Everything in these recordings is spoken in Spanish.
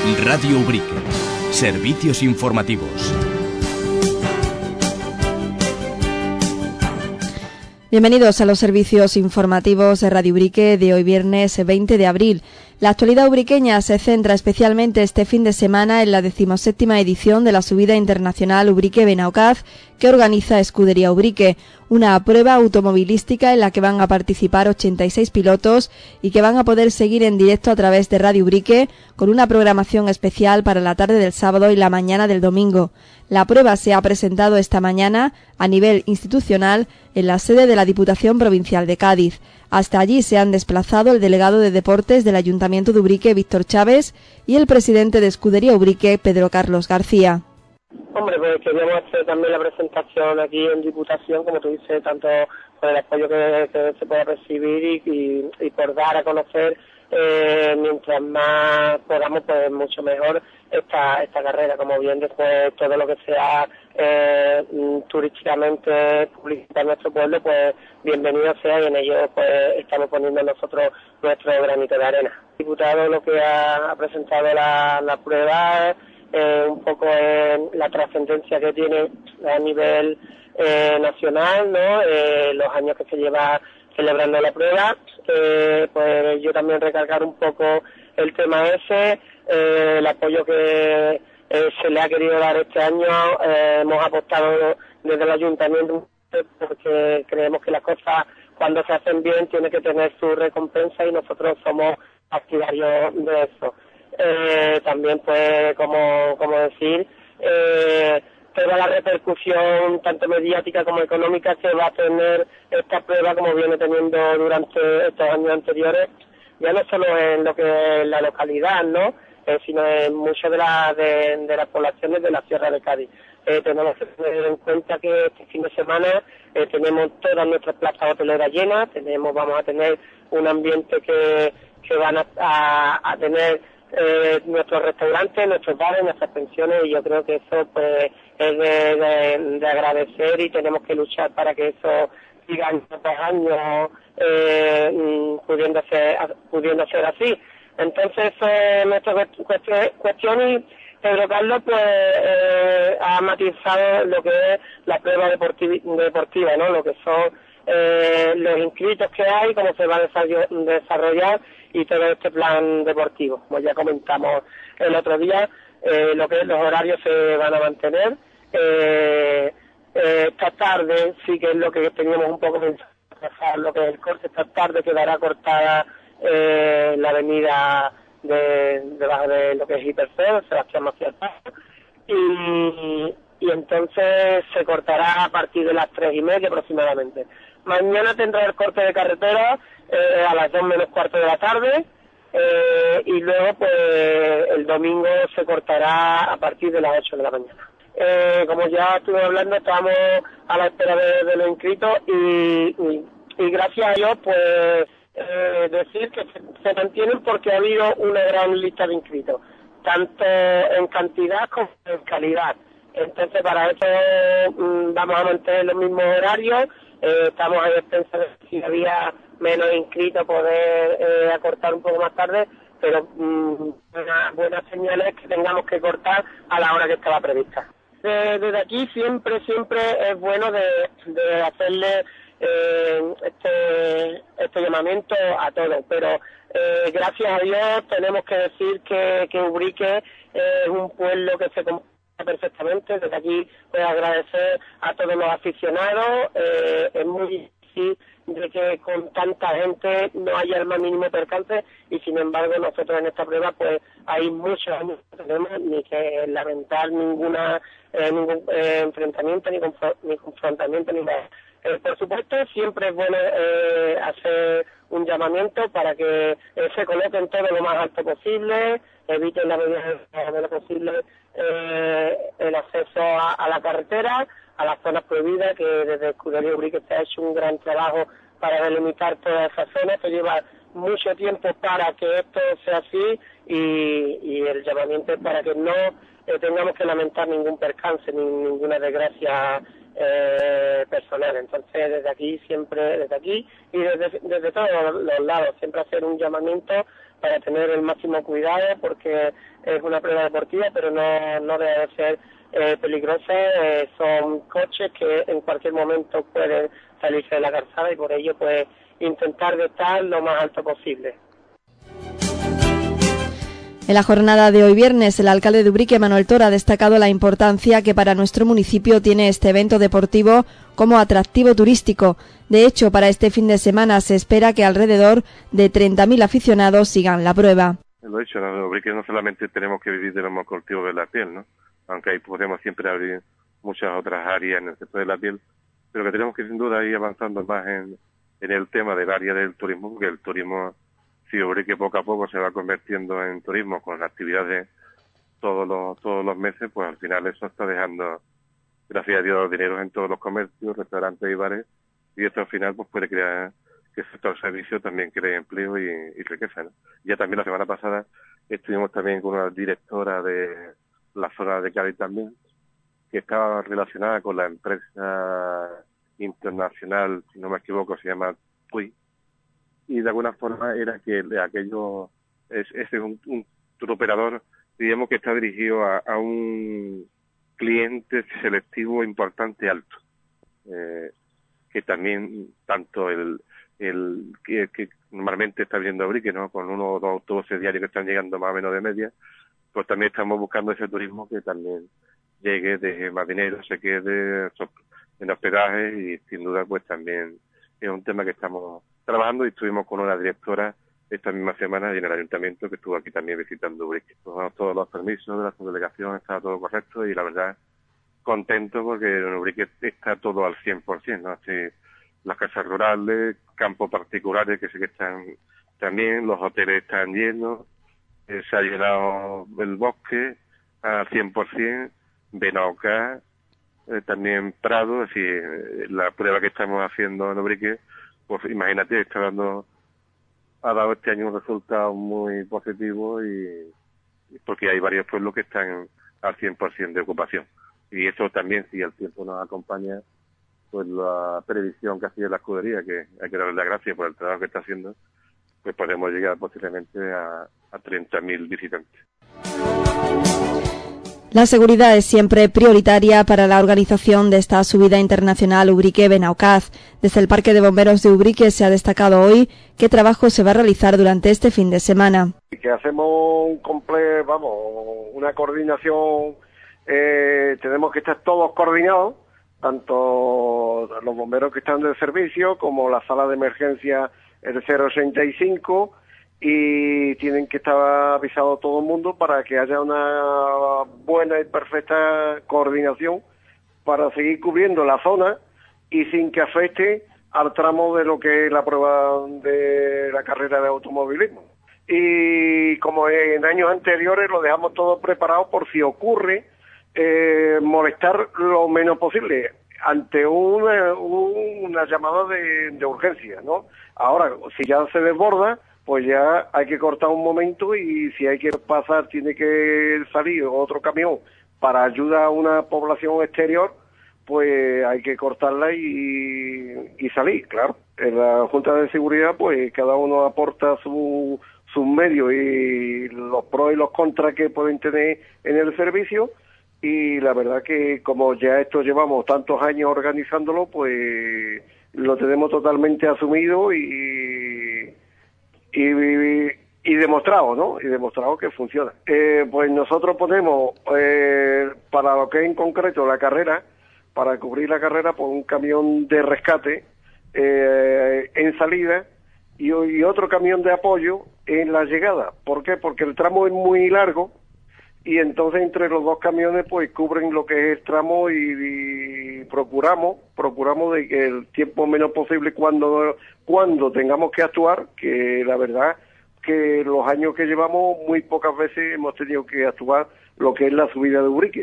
Radio Ubrique. Servicios informativos. Bienvenidos a los servicios informativos de Radio Ubrique de hoy viernes 20 de abril. La actualidad ubriqueña se centra especialmente este fin de semana en la 17ª edición de la subida internacional Ubrique-Benaocaz que organiza Escudería Ubrique, una prueba automovilística en la que van a participar 86 pilotos y que van a poder seguir en directo a través de Radio Ubrique con una programación especial para la tarde del sábado y la mañana del domingo. La prueba se ha presentado esta mañana a nivel institucional en la sede de la Diputación Provincial de Cádiz. Hasta allí se han desplazado el delegado de Deportes del Ayuntamiento de Ubrique, Víctor Chávez, y el presidente de Escudería Ubrique, Pedro Carlos García. Hombre, pues queríamos hacer también la presentación aquí en Diputación, como tú dices, tanto por el apoyo que se pueda recibir y por dar a conocer, mientras más podamos, pues mucho mejor esta carrera. Como bien después todo lo que sea turísticamente publicitar nuestro pueblo, pues bienvenido sea, y en ello pues estamos poniendo nosotros nuestro granito de arena. El diputado lo que ha presentado la prueba un poco la trascendencia que tiene a nivel nacional, ¿no? Los años que se lleva celebrando la prueba, pues yo también recargar un poco el tema ese, el apoyo que se le ha querido dar este año. Hemos apostado desde el ayuntamiento porque creemos que las cosas, cuando se hacen bien, tienen que tener su recompensa, y nosotros somos partidarios de eso. También pues como decir, toda la repercusión tanto mediática como económica que va a tener esta prueba, como viene teniendo durante estos años anteriores, ya no solo en lo que es la localidad, ¿no? Sino en muchas de las poblaciones de la Sierra de Cádiz. Tenemos que tener en cuenta que este fin de semana tenemos todas nuestras plazas hoteleras llenas, vamos a tener un ambiente que van a tener nuestros restaurantes, nuestros bares, nuestras pensiones, y yo creo que eso pues es de agradecer, y tenemos que luchar para que eso siga año tras año pudiendo ser así. Entonces nuestra cuestión, y Pedro Carlos pues ha matizado lo que es la prueba deportiva, ¿no? Lo que son los inscritos que hay, cómo se va a desarrollar y todo este plan deportivo. Como ya comentamos el otro día, lo que los horarios se van a mantener. Esta tarde sí que es lo que teníamos un poco pensado, lo que es el corte. Esta tarde quedará cortada la avenida debajo de lo que es Hiperceo, Sebastián Macías, y entonces se cortará a partir de las 3:30 aproximadamente. Mañana tendrá el corte de carretera a las 2 menos cuarto de la tarde, y luego pues el domingo se cortará a partir de las 8 de la mañana. Como ya estuve hablando, estamos a la espera de los inscritos, y gracias a Dios pues decir que se mantienen, porque ha habido una gran lista de inscritos, tanto en cantidad como en calidad. Entonces para eso vamos a mantener los mismos horarios. Estamos a expensa de, si había menos inscritos, poder acortar un poco más tarde, pero buena señal es que tengamos que cortar a la hora que estaba prevista. Desde aquí siempre es bueno de hacerle este llamamiento a todos, pero gracias a Dios tenemos que decir que Ubrique es un pueblo que se comporta perfectamente. Desde aquí pues agradecer a todos los aficionados. Es muy difícil de que con tanta gente no haya el más mínimo percance, y sin embargo nosotros en esta prueba pues hay muchos años que tenemos ni que lamentar ningún enfrentamiento ni confrontamiento ni nada. Por supuesto siempre es bueno hacer un llamamiento para que se coloquen todo lo más alto posible, eviten la medida posible el acceso a la carretera, a las zonas prohibidas, que desde Escudería Ubrique se ha hecho un gran trabajo para delimitar todas esas zonas. Esto lleva mucho tiempo para que esto sea así, y el llamamiento es para que no tengamos que lamentar ningún percance ni ninguna desgracia personal. Entonces desde aquí y desde todos los lados siempre hacer un llamamiento para tener el máximo cuidado, porque es una prueba deportiva, pero no debe de ser peligrosa. Son coches que en cualquier momento pueden salirse de la calzada y por ello pues intentar de estar lo más alto posible. En la jornada de hoy viernes, el alcalde de Ubrique, Manuel Toro, ha destacado la importancia que para nuestro municipio tiene este evento deportivo como atractivo turístico. De hecho, para este fin de semana se espera que alrededor de 30.000 aficionados sigan la prueba. Lo he dicho, en Ubrique no solamente tenemos que vivir del monocultivo de la piel, ¿no? Aunque ahí podemos siempre abrir muchas otras áreas en el sector de la piel, pero que tenemos que sin duda ir avanzando más en el tema del área del turismo, porque el turismo, si Ubrique poco a poco se va convirtiendo en turismo con actividades todos los meses, pues al final eso está dejando, gracias a Dios, los dineros en todos los comercios, restaurantes y bares, y esto al final pues puede crear que el sector servicio también cree empleo y riqueza, ¿no? Ya también la semana pasada estuvimos también con una directora de la zona de Cádiz también, que estaba relacionada con la empresa internacional, si no me equivoco, se llama TUI, y de alguna forma era que aquello es un tour operador, digamos, que está dirigido a un cliente selectivo importante alto, que también tanto el que normalmente está viendo Ubrique, ¿no? Con 1 o 2 autobuses diarios que están llegando más o menos de media, pues también estamos buscando ese turismo que también llegue, deje más dinero, se quede en hospedaje, y sin duda pues también es un tema que estamos trabajando, y estuvimos con una directora esta misma semana en el ayuntamiento, que estuvo aquí también visitando Ubrique. Todos los permisos de la subdelegación, estaba todo correcto, y la verdad contento porque en Ubrique está todo al 100%, ¿no? Así, las casas rurales, campos particulares que sí que están también, los hoteles están llenos, se ha llenado el bosque al 100%, Benauca, también Prado, es decir, la prueba que estamos haciendo en Ubrique, pues imagínate, ha dado este año un resultado muy positivo, y porque hay varios pueblos que están al 100% de ocupación. Y eso también, si el tiempo nos acompaña, pues la previsión que ha sido la escudería, que hay que darle las gracias por el trabajo que está haciendo, pues podemos llegar posiblemente a 30.000 visitantes. La seguridad es siempre prioritaria para la organización de esta subida internacional Ubrique-Benaukaz. Desde el Parque de Bomberos de Ubrique se ha destacado hoy qué trabajo se va a realizar durante este fin de semana. Que hacemos una coordinación, tenemos que estar todos coordinados, tanto los bomberos que están de servicio como la sala de emergencia, el 085, y tienen que estar avisado todo el mundo para que haya una buena y perfecta coordinación para seguir cubriendo la zona y sin que afecte al tramo de lo que es la prueba de la carrera de automovilismo. Y como en años anteriores lo dejamos todo preparado por si ocurre molestar lo menos posible ante una llamada de urgencia, ¿no? Ahora, si ya se desborda, pues ya hay que cortar un momento, y si hay que pasar, tiene que salir otro camión para ayudar a una población exterior, pues hay que cortarla y salir, claro. En la Junta de Seguridad, pues cada uno aporta sus medios y los pros y los contras que pueden tener en el servicio, y la verdad que como ya esto llevamos tantos años organizándolo, pues lo tenemos totalmente asumido y demostrado, ¿no? Y demostrado que funciona. Pues nosotros ponemos, para lo que es en concreto la carrera, para cubrir la carrera, pues un camión de rescate en salida y otro camión de apoyo en la llegada. ¿Por qué? Porque el tramo es muy largo, y entonces entre los dos camiones pues cubren lo que es el tramo, y procuramos de que el tiempo menos posible cuando tengamos que actuar, que la verdad que los años que llevamos muy pocas veces hemos tenido que actuar lo que es la subida de Ubrique.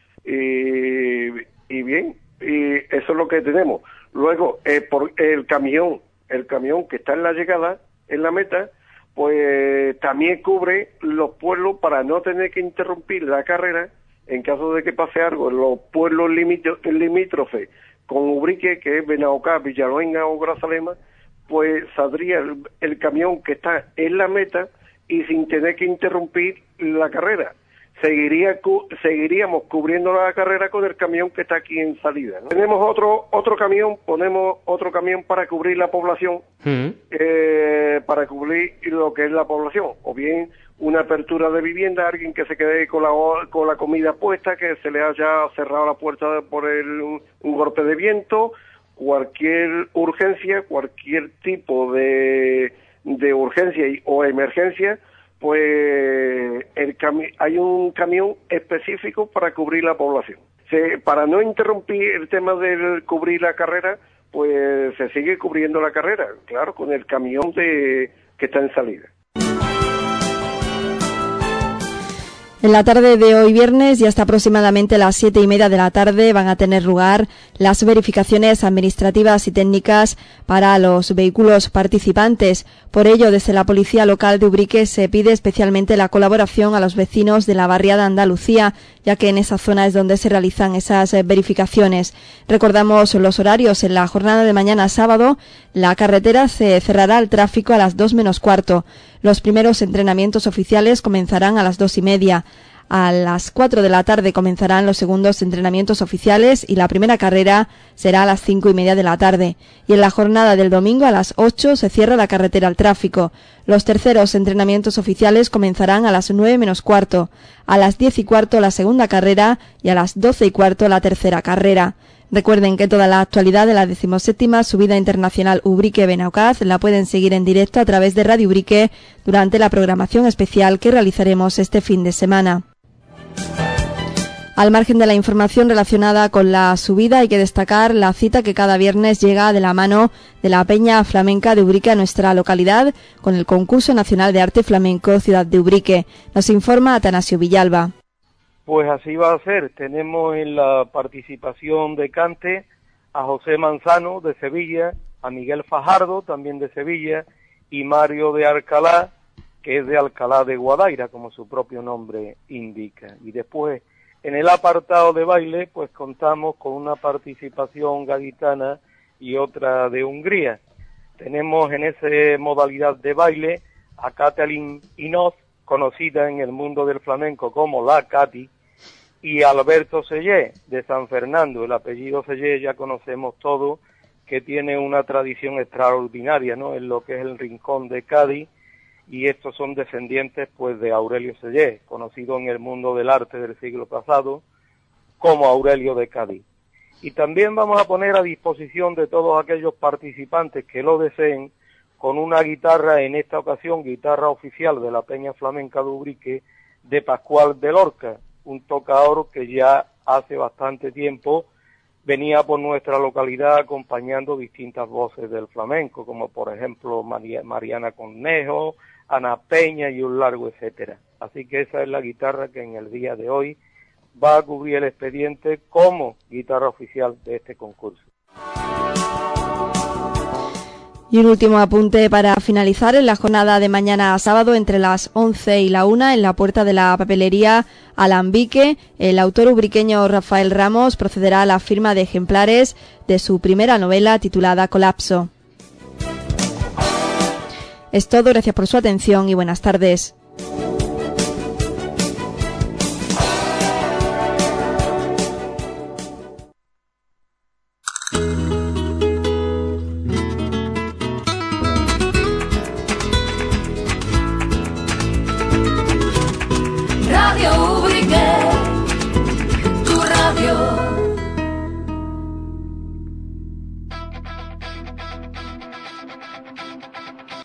Y bien, y eso es lo que tenemos. Luego, por el camión que está en la llegada, en la meta, pues también cubre los pueblos para no tener que interrumpir la carrera en caso de que pase algo en los pueblos limítrofes con Ubrique, que es Benauca, Villaluenga o Grazalema, pues saldría el camión que está en la meta y sin tener que interrumpir la carrera. Seguiríamos cubriendo la carrera con el camión que está aquí en salida, ¿no? Tenemos ponemos otro camión para cubrir la población, para cubrir lo que es la población, o bien una apertura de vivienda, alguien que se quede con la comida puesta, que se le haya cerrado la puerta por un golpe de viento, cualquier urgencia, cualquier tipo de urgencia o emergencia, pues hay un camión específico para cubrir la población. Para no interrumpir el tema de cubrir la carrera, pues se sigue cubriendo la carrera, claro, con el camión que está en salida. En la tarde de hoy viernes y hasta aproximadamente las 7:30 de la tarde van a tener lugar las verificaciones administrativas y técnicas para los vehículos participantes. Por ello, desde la Policía Local de Ubrique se pide especialmente la colaboración a los vecinos de la barriada Andalucía, ya que en esa zona es donde se realizan esas verificaciones. Recordamos los horarios. En la jornada de mañana sábado, la carretera se cerrará al tráfico a las 2 menos cuarto. Los primeros entrenamientos oficiales comenzarán a las 2:30. A las 4 de la tarde comenzarán los segundos entrenamientos oficiales y la primera carrera será a las 5:30 de la tarde. Y en la jornada del domingo a las 8 se cierra la carretera al tráfico. Los terceros entrenamientos oficiales comenzarán a las 9 menos cuarto, a las 10:15 la segunda carrera y a las 12:15 la tercera carrera. Recuerden que toda la actualidad de la 17ª Subida Internacional Ubrique-Benaukaz la pueden seguir en directo a través de Radio Ubrique durante la programación especial que realizaremos este fin de semana. Al margen de la información relacionada con la subida, hay que destacar la cita que cada viernes llega de la mano de la Peña Flamenca de Ubrique a nuestra localidad con el Concurso Nacional de Arte Flamenco Ciudad de Ubrique. Nos informa Atanasio Villalba. Pues así va a ser. Tenemos en la participación de cante a José Manzano de Sevilla, a Miguel Fajardo también de Sevilla y Mario de Alcalá, que es de Alcalá de Guadaira, como su propio nombre indica. Y después, en el apartado de baile, pues contamos con una participación gaditana y otra de Hungría. Tenemos en esa modalidad de baile a Katalin Inoz, conocida en el mundo del flamenco como la Cati, y Alberto Sellé, de San Fernando. El apellido Sellé ya conocemos todos, que tiene una tradición extraordinaria, ¿no?, en lo que es el rincón de Cádiz, y estos son descendientes pues de Aurelio Sellé, conocido en el mundo del arte del siglo pasado como Aurelio de Cádiz. Y también vamos a poner a disposición de todos aquellos participantes que lo deseen, con una guitarra, en esta ocasión guitarra oficial de la Peña Flamenca de Ubrique, de Pascual de Lorca, un tocador que ya hace bastante tiempo venía por nuestra localidad acompañando distintas voces del flamenco, como por ejemplo Mariana Cornejo, Ana Peña y un largo etcétera. Así que esa es la guitarra que en el día de hoy va a cubrir el expediente como guitarra oficial de este concurso. Y un último apunte para finalizar. En la jornada de mañana sábado, entre las 11 y la 1, en la puerta de la papelería Alambique, el autor ubriqueño Rafael Ramos procederá a la firma de ejemplares de su primera novela titulada Colapso. Es todo, gracias por su atención y buenas tardes. Radio